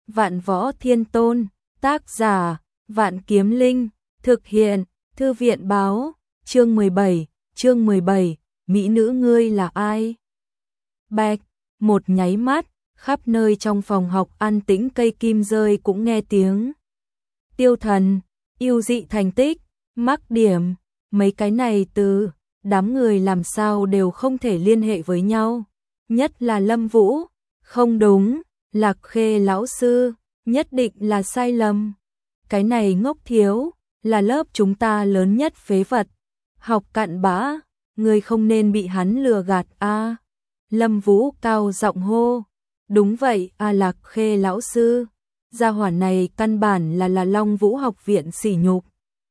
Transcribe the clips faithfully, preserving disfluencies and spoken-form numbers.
Vạn Võ Thiên Tôn, tác giả, Vạn Kiếm Linh, thực hiện, Thư viện báo, chương mười bảy, chương mười bảy, mỹ nữ ngươi là ai? Bạch, một nháy mắt, khắp nơi trong phòng học an tĩnh, cây kim rơi cũng nghe tiếng. Tiêu Thần, yêu dị thành tích, mắc điểm, mấy cái này từ đám người làm sao đều không thể liên hệ với nhau, nhất là Lâm Vũ, không đúng, Lạc Khê lão sư, nhất định là sai lầm. Cái này ngốc thiếu, là lớp chúng ta lớn nhất phế vật, học cặn bã, người không nên bị hắn lừa gạt a. À. Lâm Vũ cao giọng hô, đúng vậy a à, Lạc Khê lão sư, gia hỏa này căn bản là là Long Vũ học viện sỉ nhục.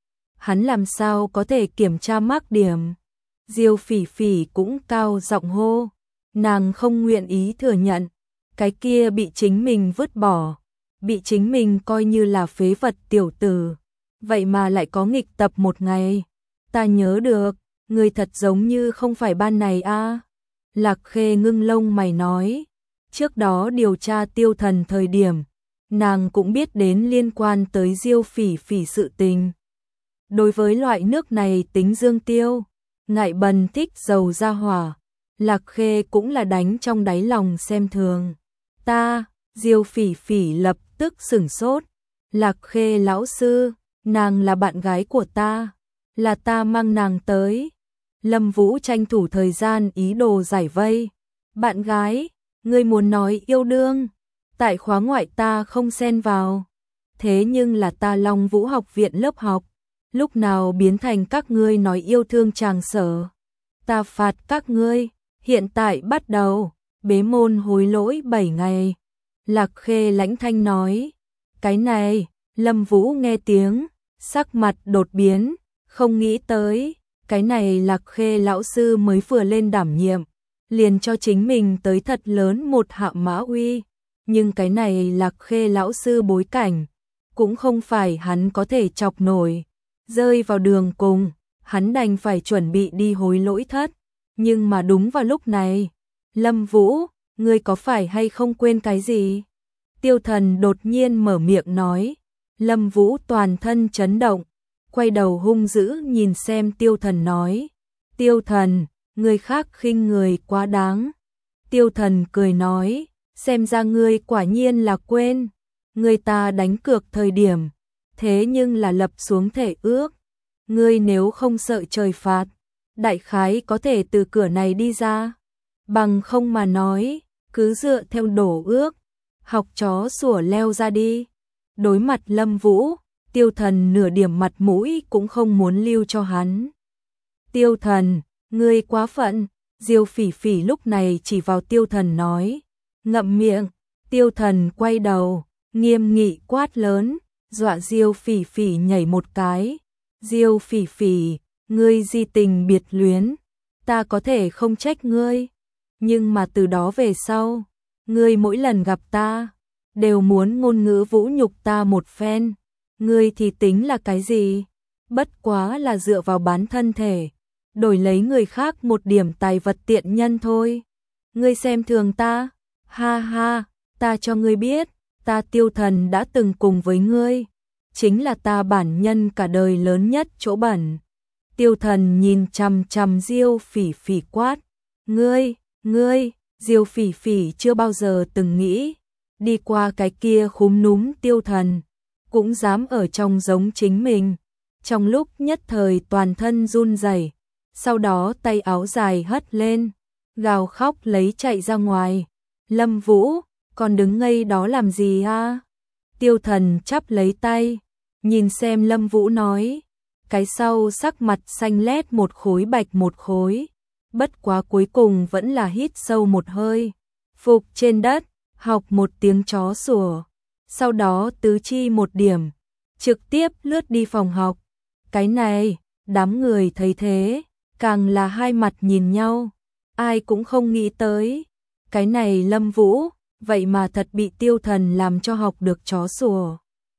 Hắn làm sao có thể kiểm tra mắc điểm? Diêu Phỉ Phỉ cũng cao giọng hô, nàng không nguyện ý thừa nhận, cái kia bị chính mình vứt bỏ, bị chính mình coi như là phế vật tiểu tử, vậy mà lại có nghịch tập một ngày. Ta nhớ được, người thật giống như không phải ban này a. À. Lạc Khê ngưng lông mày nói, trước đó điều tra Tiêu Thần thời điểm, nàng cũng biết đến liên quan tới Diêu Phỉ Phỉ sự tình. Đối với loại nước này tính dương tiêu, ngại bần thích dầu ra hỏa, Lạc Khê cũng là đánh trong đáy lòng xem thường. Ta, Diêu Phỉ Phỉ lập tức sửng sốt, Lạc Khê lão sư, nàng là bạn gái của ta, là ta mang nàng tới. Lâm Vũ tranh thủ thời gian ý đồ giải vây, bạn gái, ngươi muốn nói yêu đương, tại khóa ngoại ta không xen vào, thế nhưng là ta Long Vũ học viện lớp học, lúc nào biến thành các ngươi nói yêu thương tràng sở. Ta phạt các ngươi, hiện tại bắt đầu, bế môn hối lỗi bảy ngày. Lạc Khê lãnh thanh nói, cái này, Lâm Vũ nghe tiếng, sắc mặt đột biến, không nghĩ tới, cái này Lạc Khê lão sư mới vừa lên đảm nhiệm, liền cho chính mình tới thật lớn một hạ mã uy, nhưng cái này Lạc Khê lão sư bối cảnh, cũng không phải hắn có thể chọc nổi, rơi vào đường cùng, hắn đành phải chuẩn bị đi hối lỗi thất, nhưng mà đúng vào lúc này, Lâm Vũ, ngươi có phải hay không quên cái gì? Tiêu Thần đột nhiên mở miệng nói, Lâm Vũ toàn thân chấn động, quay đầu hung dữ nhìn xem Tiêu Thần nói, Tiêu Thần, người khác khinh người quá đáng. Tiêu Thần cười nói, xem ra ngươi quả nhiên là quên, người ta đánh cược thời điểm, thế nhưng là lập xuống thể ước, ngươi nếu không sợ trời phạt, đại khái có thể từ cửa này đi ra, bằng không mà nói, cứ dựa theo đổ ước, học chó sủa leo ra đi. Đối mặt Lâm Vũ, Tiêu Thần nửa điểm mặt mũi cũng không muốn lưu cho hắn. Tiêu Thần, ngươi quá phận, Diêu Phỉ Phỉ lúc này chỉ vào Tiêu Thần nói, ngậm miệng. Tiêu Thần quay đầu, nghiêm nghị quát lớn, dọa Diêu Phỉ Phỉ nhảy một cái. Diêu Phỉ Phỉ, ngươi di tình biệt luyến, ta có thể không trách ngươi, nhưng mà từ đó về sau, ngươi mỗi lần gặp ta, đều muốn ngôn ngữ vũ nhục ta một phen, ngươi thì tính là cái gì? Bất quá là dựa vào bán thân thể, đổi lấy người khác một điểm tài vật tiện nhân thôi. Ngươi xem thường ta, ha ha, ta cho ngươi biết, ta Tiêu Thần đã từng cùng với ngươi, chính là ta bản nhân cả đời lớn nhất chỗ bẩn. Tiêu Thần nhìn chằm chằm Diêu Phỉ Phỉ quát, ngươi, ngươi, Diêu Phỉ Phỉ chưa bao giờ từng nghĩ, đi qua cái kia khúm núm Tiêu Thần, cũng dám ở trong giống chính mình. Trong lúc nhất thời toàn thân run rẩy, sau đó tay áo dài hất lên, gào khóc lấy chạy ra ngoài. Lâm Vũ, còn đứng ngây đó làm gì a? Tiêu Thần chắp lấy tay, nhìn xem Lâm Vũ nói, cái sau sắc mặt xanh lét một khối bạch một khối, bất quá cuối cùng vẫn là hít sâu một hơi, phục trên đất, học một tiếng chó sủa, sau đó tứ chi một điểm, trực tiếp lướt đi phòng học. Cái này, đám người thấy thế, càng là hai mặt nhìn nhau, ai cũng không nghĩ tới, cái này Lâm Vũ, vậy mà thật bị Tiêu Thần làm cho học được chó sủa.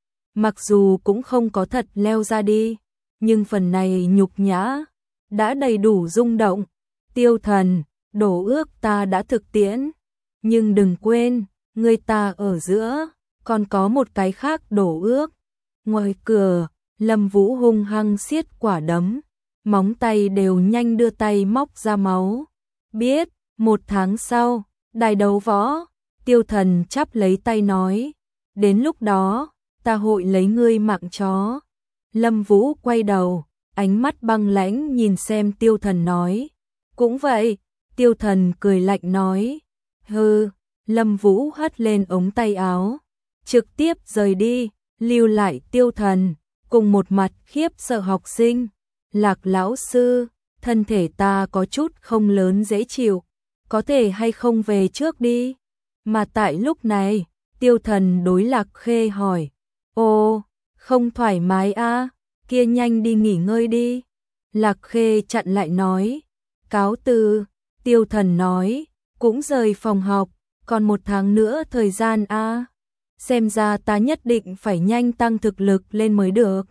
Mặc dù cũng không có thật leo ra đi, nhưng phần này nhục nhã, đã đầy đủ rung động. Tiêu Thần, đổ ước ta đã thực tiễn, nhưng đừng quên, người ta ở giữa, còn có một cái khác đổ ước. Ngoài cửa, Lâm Vũ hung hăng siết quả đấm, móng tay đều nhanh đưa tay móc ra máu. Biết, một tháng sau, đài đấu võ, Tiêu Thần chắp lấy tay nói, đến lúc đó, ta hội lấy ngươi mạng chó. Lâm Vũ quay đầu, ánh mắt băng lãnh nhìn xem Tiêu Thần nói, cũng vậy. Tiêu Thần cười lạnh nói, hừ. Lâm Vũ hất lên ống tay áo, trực tiếp rời đi, lưu lại Tiêu Thần cùng một mặt khiếp sợ học sinh. Lạc lão sư, thân thể ta có chút không lớn dễ chịu, có thể hay không về trước đi. Mà tại lúc này, Tiêu Thần đối Lạc Khê hỏi, ồ, không thoải mái à, kia nhanh đi nghỉ ngơi đi. Lạc Khê chặn lại nói, cáo từ. Tiêu Thần nói, cũng rời phòng học, còn một tháng nữa thời gian a, à. Xem ra ta nhất định phải nhanh tăng thực lực lên mới được.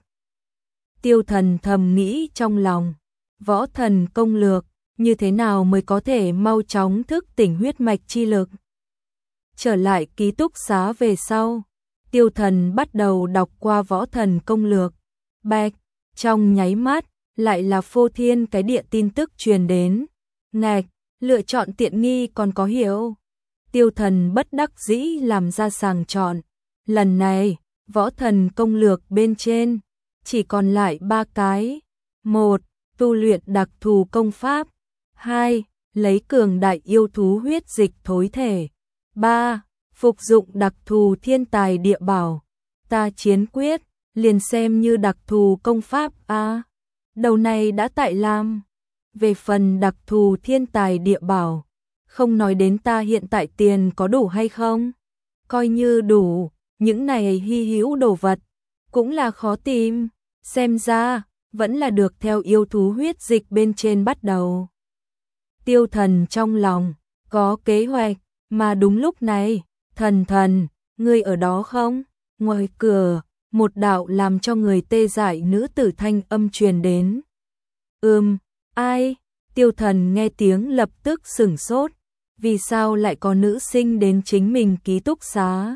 Tiêu Thần thầm nghĩ trong lòng, võ thần công lược, như thế nào mới có thể mau chóng thức tỉnh huyết mạch chi lực. Trở lại ký túc xá về sau, Tiêu Thần bắt đầu đọc qua võ thần công lược. Bạch, trong nháy mắt, lại là phô thiên cái địa tin tức truyền đến. Ngạch, lựa chọn tiện nghi còn có hiểu. Tiêu Thần bất đắc dĩ làm ra sàng chọn. Lần này, võ thần công lược bên trên, chỉ còn lại ba cái. Một, tu luyện đặc thù công pháp. Hai, lấy cường đại yêu thú huyết dịch thối thể. Ba, phục dụng đặc thù thiên tài địa bảo. Ta chiến quyết, liền xem như đặc thù công pháp a. À, đầu này đã tại làm. Về phần đặc thù thiên tài địa bảo, không nói đến ta hiện tại tiền có đủ hay không, coi như đủ, những này hy hữu đồ vật cũng là khó tìm, xem ra vẫn là được theo yêu thú huyết dịch bên trên bắt đầu. Tiêu Thần trong lòng có kế hoạch, mà đúng lúc này, Thần Thần, ngươi ở đó không? Ngoài cửa, một đạo làm cho người tê dại nữ tử thanh âm truyền đến. Ừm, ai? Tiêu Thần nghe tiếng lập tức sửng sốt, vì sao lại có nữ sinh đến chính mình ký túc xá?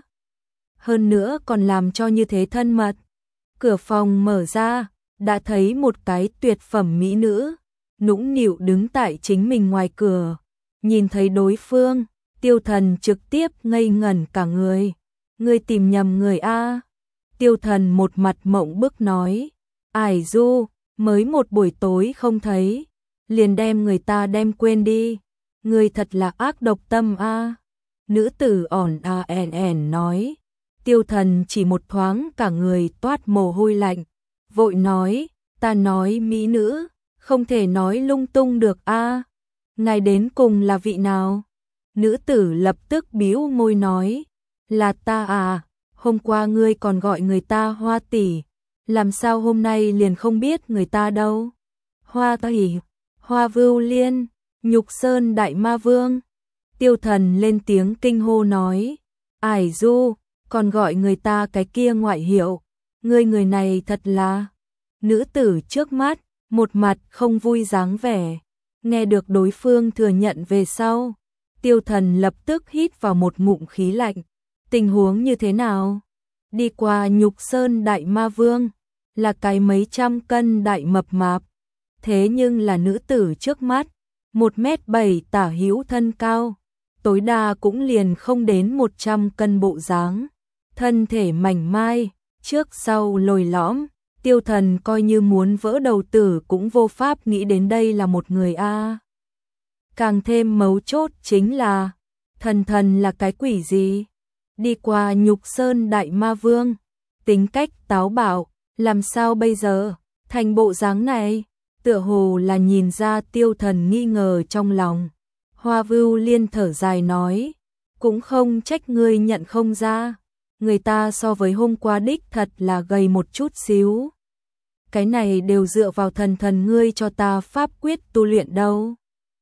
Hơn nữa còn làm cho như thế thân mật. Cửa phòng mở ra, đã thấy một cái tuyệt phẩm mỹ nữ, nũng nịu đứng tại chính mình ngoài cửa. Nhìn thấy đối phương, Tiêu Thần trực tiếp ngây ngẩn cả người. Ngươi tìm nhầm người a. Tiêu Thần một mặt mộng bức nói, ải du, mới một buổi tối không thấy, liền đem người ta đem quên đi. Ngươi thật là ác độc tâm a. Nữ tử ỏn a en en nói. Tiêu Thần chỉ một thoáng cả người toát mồ hôi lạnh, vội nói, ta nói mỹ nữ, không thể nói lung tung được a. Ngài đến cùng là vị nào? Nữ tử lập tức bĩu môi nói, là ta à, hôm qua ngươi còn gọi người ta Hoa tỷ, làm sao hôm nay liền không biết người ta đâu? Hoa tỷ, Hoa Vưu Liên, Nhục Sơn Đại Ma Vương. Tiêu Thần lên tiếng kinh hô nói, ải du, còn gọi người ta cái kia ngoại hiệu, ngươi người này thật là. Nữ tử trước mắt, một mặt không vui dáng vẻ, nghe được đối phương thừa nhận về sau, Tiêu Thần lập tức hít vào một ngụm khí lạnh. Tình huống như thế nào? Đi qua Nhục Sơn Đại Ma Vương, là cái mấy trăm cân đại mập mạp, thế nhưng là nữ tử trước mắt, một mét bảy tả hữu thân cao, tối đa cũng liền không đến một trăm cân bộ dáng, thân thể mảnh mai, trước sau lồi lõm. Tiêu Thần coi như muốn vỡ đầu tử cũng vô pháp nghĩ đến đây là một người a. Càng thêm mấu chốt chính là, Thần Thần là cái quỷ gì? Đi qua Nhục Sơn Đại Ma Vương, tính cách táo bạo, làm sao bây giờ thành bộ dáng này? Tựa hồ là nhìn ra Tiêu Thần nghi ngờ trong lòng. Hoa Vưu Liên thở dài nói, cũng không trách ngươi nhận không ra, người ta so với hôm qua đích thật là gầy một chút xíu. Cái này đều dựa vào Thần Thần ngươi cho ta pháp quyết tu luyện đâu.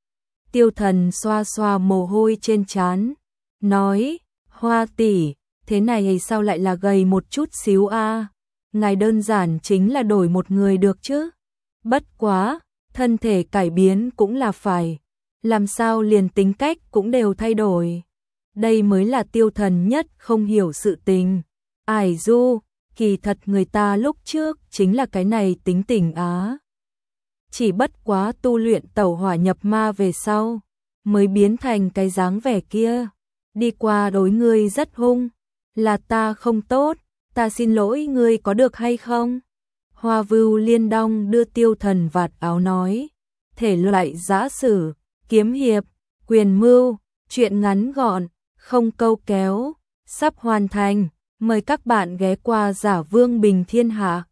Tiêu Thần xoa xoa mồ hôi trên trán, nói, Hoa tỷ, thế này sao lại là gầy một chút xíu a? Ngài đơn giản chính là đổi một người được chứ. Bất quá, thân thể cải biến cũng là phải, làm sao liền tính cách cũng đều thay đổi. đây mới là Tiêu Thần nhất không hiểu sự tình. Ải du, kỳ thật người ta lúc trước chính là cái này tính tình á. Chỉ bất quá tu luyện tẩu hỏa nhập ma về sau, mới biến thành cái dáng vẻ kia. Đi qua đối ngươi rất hung, là ta không tốt, ta xin lỗi ngươi có được hay không? Hoa Vưu Liên đong đưa Tiêu Thần vạt áo nói, thể loại giã sử, kiếm hiệp, quyền mưu, chuyện ngắn gọn, không câu kéo, sắp hoàn thành, mời các bạn ghé qua Giả Vương Bình Thiên Hạ.